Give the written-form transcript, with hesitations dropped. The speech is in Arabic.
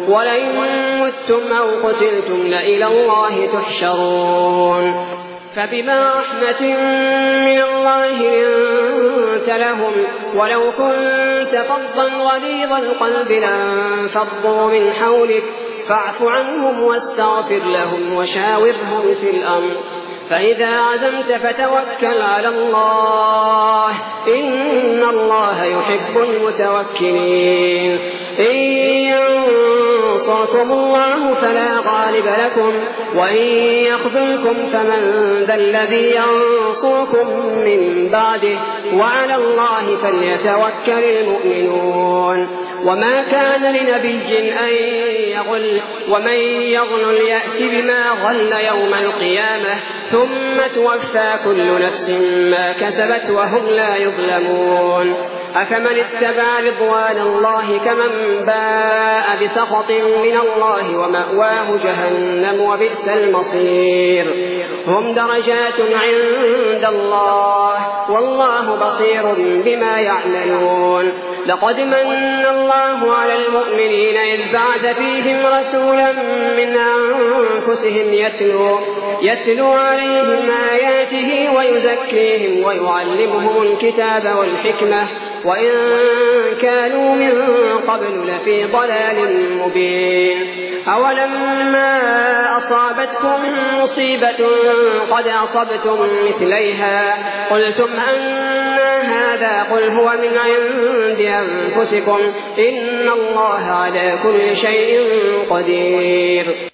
ولئن متم أو قتلتم لإلى الله تحشرون فبما رحمة من الله لنت لهم ولو كنت فظا غليظ القلب لانفضوا من حولك فاعف عنهم واستغفر لهم وشاورهم في الأمر فإذا عزمت فتوكل على الله إن الله يحب المتوكلين إن ينصركم الله فلا غالب لكم وإن يخذلكم فمن ذا الذي ينصركم من بعده وعلى الله فليتوكل المؤمنون وما كان لنبي أن يغل ومن يغل يأت بما غل يوم القيامة ثم توفى كل نفس ما كسبت وهم لا يظلمون أفمن اتبع رضوان الله كمن باء بسخط من الله ومأواه جهنم وبئس المصير هم درجات عند الله والله بصير بما يعملون لقد من الله على المؤمنين إذ بعث فيهم رسولا من أنفسهم يتلو عليهم آياته ويزكيهم ويعلمهم الكتاب والحكمة وإن كانوا من قبل لفي ضلال مبين أولما أصابتكم مصيبة قد أصبتم مثليها قلتم أن هذا قل هو من عند أنفسكم إن الله على كل شيء قدير